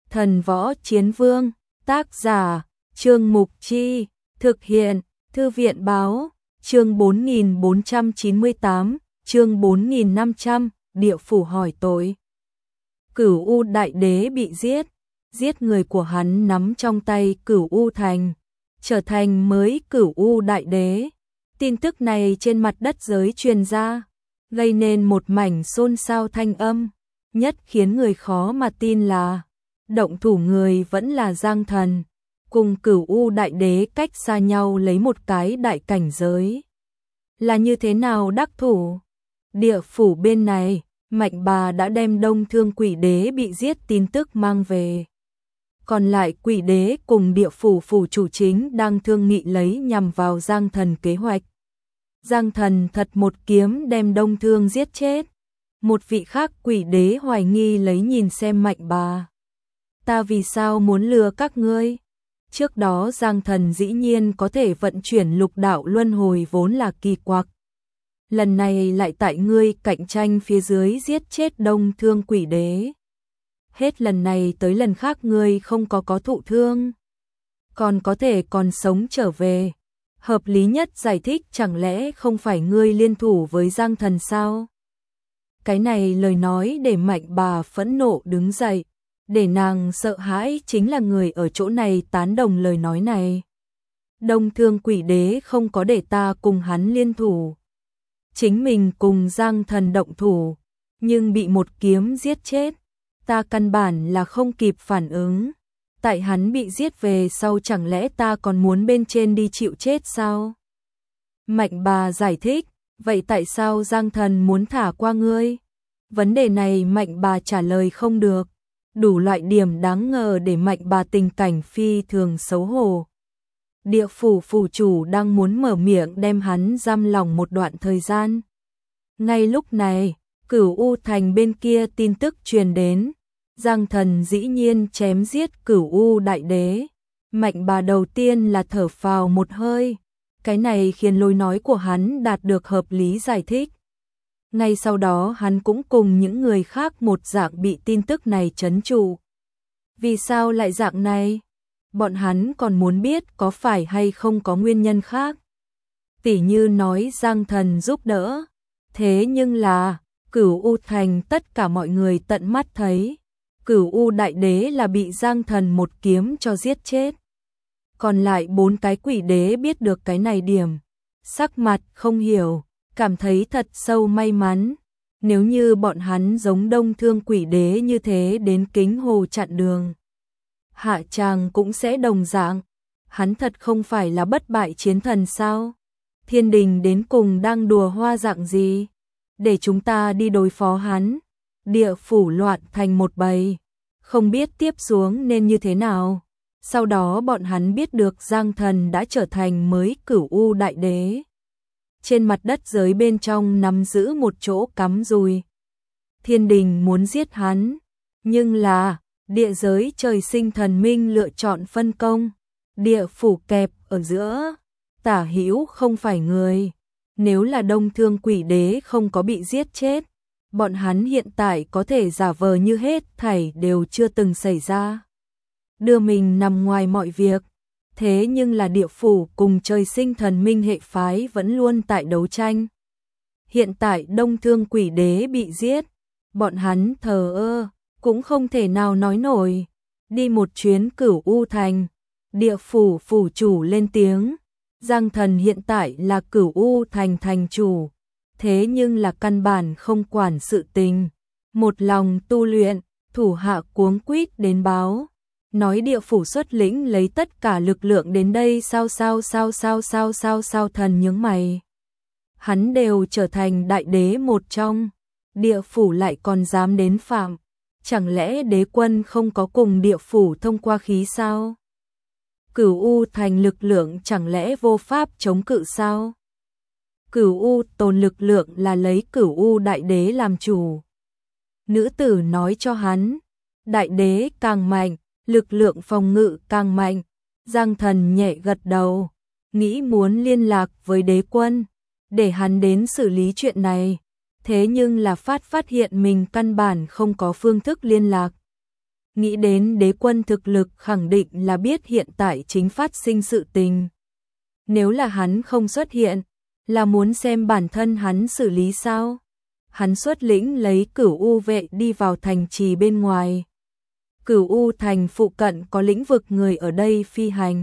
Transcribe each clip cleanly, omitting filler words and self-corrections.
Thần Võ Chiến Vương, tác giả, Trương Mục Chi, thực hiện, Thư viện Báo, chương 4498, chương 4500, Địa Phủ hỏi tội. Cửu U Đại Đế bị giết người của hắn nắm trong tay Cửu U Thành, trở thành mới Cửu U Đại Đế. Tin tức này trên mặt đất giới truyền ra, gây nên một mảnh xôn xao thanh âm, nhất khiến người khó mà tin là động thủ người vẫn là Giang Thần, cùng Cửu U Đại Đế cách xa nhau lấy một cái đại cảnh giới. Là như thế nào đắc thủ? Địa phủ bên này, Mạnh Bà đã đem Đông Thương Quỷ Đế bị giết tin tức mang về. Còn lại Quỷ Đế cùng địa phủ phủ chủ chính đang thương nghị lấy nhằm vào Giang Thần kế hoạch. Giang Thần thật một kiếm đem Đông Thương giết chết. Một vị khác Quỷ Đế hoài nghi lấy nhìn xem Mạnh Bà. Ta vì sao muốn lừa các ngươi? Trước đó Giang Thần dĩ nhiên có thể vận chuyển lục đạo luân hồi vốn là kỳ quặc. Lần này lại tại ngươi cạnh tranh phía dưới giết chết Đông Thương Quỷ Đế. Hết lần này tới lần khác ngươi không có thụ thương, còn có thể còn sống trở về. Hợp lý nhất giải thích chẳng lẽ không phải ngươi liên thủ với Giang Thần sao? Cái này lời nói để Mạnh Bà phẫn nộ đứng dậy, để nàng sợ hãi chính là người ở chỗ này tán đồng lời nói này. Đông Thương Quỷ Đế không có để ta cùng hắn liên thủ, chính mình cùng Giang Thần động thủ, nhưng bị một kiếm giết chết. Ta căn bản là không kịp phản ứng. Tại hắn bị giết về sau chẳng lẽ ta còn muốn bên trên đi chịu chết sao? Mạnh Bà giải thích, vậy tại sao Giang Thần muốn thả qua ngươi? Vấn đề này Mạnh Bà trả lời không được. Đủ loại điểm đáng ngờ để Mạnh Bà tình cảnh phi thường xấu hổ. Địa phủ phủ chủ đang muốn mở miệng đem hắn giam lỏng một đoạn thời gian. Ngay lúc này, Cửu U Thành bên kia tin tức truyền đến. Giang Thần dĩ nhiên chém giết Cửu U Đại Đế. Mạnh Bà đầu tiên là thở phào một hơi. Cái này khiến lối nói của hắn đạt được hợp lý giải thích. Ngay sau đó hắn cũng cùng những người khác một dạng bị tin tức này trấn trụ. Vì sao lại dạng này? Bọn hắn còn muốn biết có phải hay không có nguyên nhân khác. Tỉ như nói Giang Thần giúp đỡ. Thế nhưng là, Cửu U Thành tất cả mọi người tận mắt thấy. Cửu U Đại Đế là bị Giang Thần một kiếm cho giết chết. Còn lại 4 cái Quỷ Đế biết được cái này điểm. Sắc mặt không hiểu, cảm thấy thật sâu may mắn. Nếu như bọn hắn giống Đông Thương Quỷ Đế như thế đến Kính Hồ chặn đường, hạ tràng cũng sẽ đồng dạng. Hắn thật không phải là bất bại chiến thần sao? Thiên đình đến cùng đang đùa hoa dạng gì? Để chúng ta đi đối phó hắn. Địa phủ loạn thành một bầy, không biết tiếp xuống nên như thế nào. Sau đó bọn hắn biết được Giang Thần đã trở thành mới Cửu U Đại Đế. Trên mặt đất giới bên trong nắm giữ một chỗ cắm rùi. Thiên đình muốn giết hắn, nhưng là địa giới trời sinh thần minh lựa chọn phân công. Địa phủ kẹp ở giữa, tả hữu không phải người. Nếu là Đông Thương Quỷ Đế không có bị giết chết, bọn hắn hiện tại có thể giả vờ như hết thảy đều chưa từng xảy ra. Đưa mình nằm ngoài mọi việc. Thế nhưng là địa phủ cùng trời sinh thần minh hệ phái vẫn luôn tại đấu tranh. Hiện tại Đông Thương Quỷ Đế bị giết, bọn hắn thờ ơ, cũng không thể nào nói nổi. Đi một chuyến Cửu U Thành, địa phủ phủ chủ lên tiếng. Giang Thần hiện tại là Cửu U Thành thành chủ, thế nhưng là căn bản không quản sự tình. Một lòng tu luyện, thủ hạ cuống quýt đến báo. Nói địa phủ xuất lĩnh lấy tất cả lực lượng đến đây sao thần nhướng mày. Hắn đều trở thành đại đế một trong, địa phủ lại còn dám đến phạm. Chẳng lẽ đế quân không có cùng địa phủ thông qua khí sao? Cửu U Thành lực lượng chẳng lẽ vô pháp chống cự sao? Cửu U tồn lực lượng là lấy Cửu U Đại Đế làm chủ. Nữ tử nói cho hắn, đại đế càng mạnh, lực lượng phòng ngự càng mạnh. Giang Thần nhẹ gật đầu, nghĩ muốn liên lạc với đế quân, để hắn đến xử lý chuyện này. Thế nhưng là phát hiện mình căn bản không có phương thức liên lạc. nghĩ đến đế quân thực lực khẳng định là biết hiện tại chính phát sinh sự tình. Nếu là hắn không xuất hiện, là muốn xem bản thân hắn xử lý sao? Hắn xuất lĩnh lấy Cửu U vệ đi vào thành trì bên ngoài. Cửu U thành phụ cận có lĩnh vực người ở đây phi hành,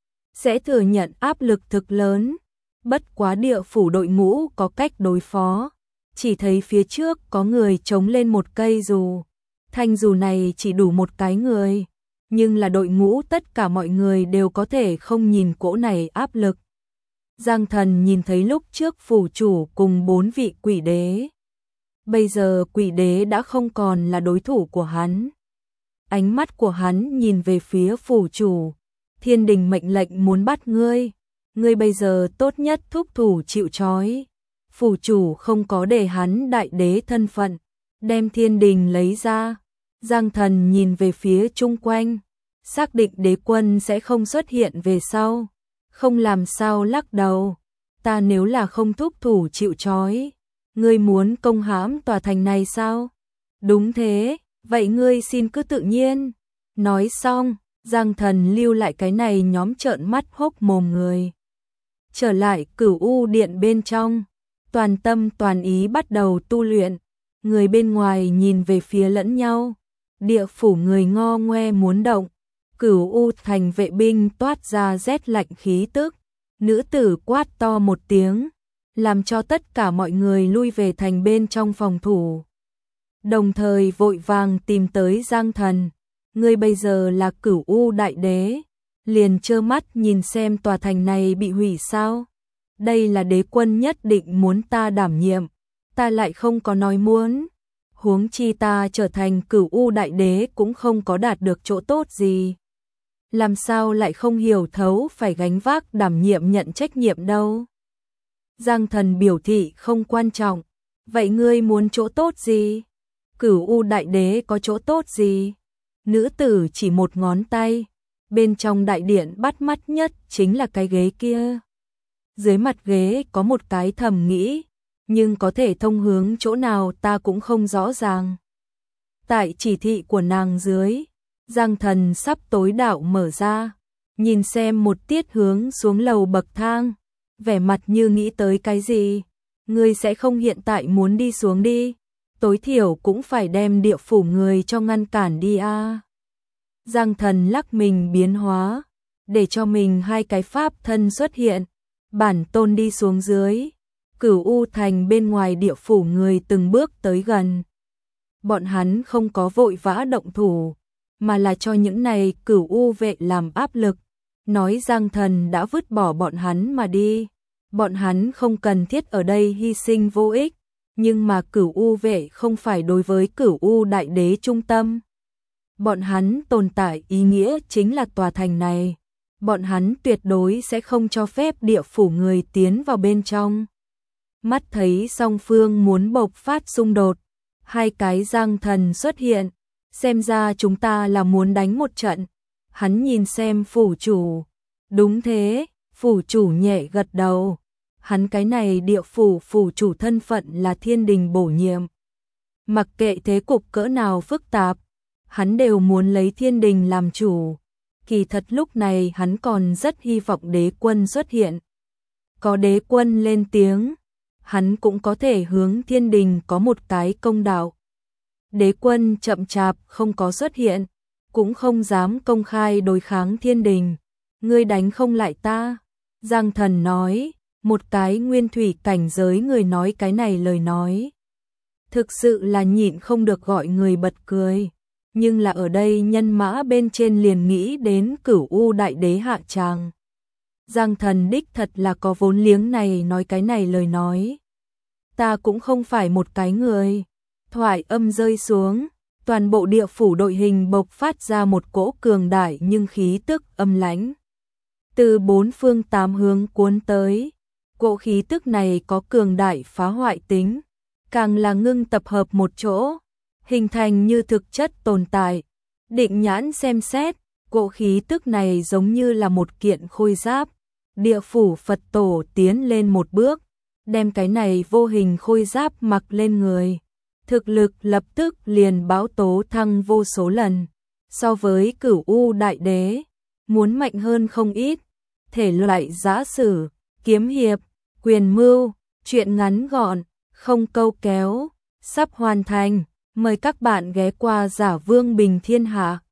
sẽ thừa nhận áp lực thực lớn. Bất quá địa phủ đội ngũ có cách đối phó, chỉ thấy phía trước có người chống lên một cây dù. Thanh dù này chỉ đủ một cái người, nhưng là đội ngũ tất cả mọi người đều có thể không nhìn cỗ này áp lực. Giang Thần nhìn thấy lúc trước phủ chủ cùng 4 vị quỷ đế. Bây giờ quỷ đế đã không còn là đối thủ của hắn. Ánh mắt của hắn nhìn về phía phủ chủ. Thiên đình mệnh lệnh muốn bắt ngươi. Ngươi bây giờ tốt nhất thúc thủ chịu trói. Phủ chủ không có để hắn đại đế thân phận. Đem thiên đình lấy ra. Giang Thần nhìn về phía chung quanh. Xác định đế quân sẽ không xuất hiện về sau. Không làm sao lắc đầu. Ta nếu là không thúc thủ chịu trói, ngươi muốn công hãm tòa thành này sao? Đúng thế, vậy ngươi xin cứ tự nhiên. Nói xong, Giang Thần lưu lại cái này nhóm trợn mắt hốc mồm người. Trở lại Cửu U điện bên trong, toàn tâm toàn ý bắt đầu tu luyện. Người bên ngoài nhìn về phía lẫn nhau, địa phủ người ngo ngoe muốn động. Cửu U thành vệ binh toát ra rét lạnh khí tức, nữ tử quát to một tiếng, làm cho tất cả mọi người lui về thành bên trong phòng thủ. Đồng thời vội vàng tìm tới Giang Thần, ngươi bây giờ là Cửu U đại đế, liền trơ mắt nhìn xem tòa thành này bị hủy sao? Đây là đế quân nhất định muốn ta đảm nhiệm, ta lại không có nói muốn. Huống chi ta trở thành Cửu U đại đế cũng không có đạt được chỗ tốt gì. Làm sao lại không hiểu thấu phải gánh vác đảm nhiệm nhận trách nhiệm đâu. Giang Thần biểu thị không quan trọng. Vậy ngươi muốn chỗ tốt gì? Cửu U đại đế có chỗ tốt gì? Nữ tử chỉ một ngón tay. Bên trong đại điện bắt mắt nhất chính là cái ghế kia. Dưới mặt ghế có một cái thầm nghĩ, nhưng có thể thông hướng chỗ nào ta cũng không rõ ràng. Tại chỉ thị của nàng dưới, Giang Thần sắp tối đạo mở ra, nhìn xem một tiết hướng xuống lầu bậc thang, vẻ mặt như nghĩ tới cái gì. Ngươi sẽ không hiện tại muốn đi xuống đi, tối thiểu cũng phải đem địa phủ người cho ngăn cản đi a. Giang Thần lắc mình biến hóa, để cho mình hai cái pháp thân xuất hiện, bản tôn đi xuống dưới. Cửu U thành bên ngoài địa phủ người từng bước tới gần. Bọn hắn không có vội vã động thủ, mà là cho những này Cửu U vệ làm áp lực, nói Giang Thần đã vứt bỏ bọn hắn mà đi. Bọn hắn không cần thiết ở đây hy sinh vô ích, nhưng mà Cửu U vệ không phải đối với Cửu U đại đế trung tâm. Bọn hắn tồn tại ý nghĩa chính là tòa thành này. Bọn hắn tuyệt đối sẽ không cho phép địa phủ người tiến vào bên trong. Mắt thấy song phương muốn bộc phát xung đột, hai cái Giang Thần xuất hiện, xem ra chúng ta là muốn đánh một trận. Hắn nhìn xem phủ chủ. Đúng thế, phủ chủ nhẹ gật đầu. Hắn cái này địa phủ phủ chủ thân phận là thiên đình bổ nhiệm. Mặc kệ thế cục cỡ nào phức tạp, hắn đều muốn lấy thiên đình làm chủ. Kỳ thật lúc này hắn còn rất hy vọng đế quân xuất hiện. Có đế quân lên tiếng, hắn cũng có thể hướng thiên đình có một cái công đạo. Đế quân chậm chạp không có xuất hiện, cũng không dám công khai đối kháng thiên đình. Ngươi đánh không lại ta. Giang Thần nói, một cái nguyên thủy cảnh giới người nói cái này lời nói. Thực sự là nhịn không được gọi người bật cười. Nhưng là ở đây nhân mã bên trên liền nghĩ đến Cửu U đại đế hạ tràng. Giang Thần đích thật là có vốn liếng này nói cái này lời nói. Ta cũng không phải một cái người. Thoại âm rơi xuống, toàn bộ địa phủ đội hình bộc phát ra một cỗ cường đại nhưng khí tức âm lãnh. Từ bốn phương tám hướng cuốn tới, cỗ khí tức này có cường đại phá hoại tính, càng là ngưng tập hợp một chỗ, hình thành như thực chất tồn tại. Định nhãn xem xét, cỗ khí tức này giống như là một kiện khôi giáp. Địa phủ Phật tổ tiến lên một bước, đem cái này vô hình khôi giáp mặc lên người. Thực lực lập tức liền báo tố thăng vô số lần. so với Cửu U Đại Đế, muốn mạnh hơn không ít. Thể loại giã sử, kiếm hiệp, quyền mưu, truyện ngắn gọn, không câu kéo, sắp hoàn thành. Mời các bạn ghé qua Giả Vương Bình Thiên Hạ.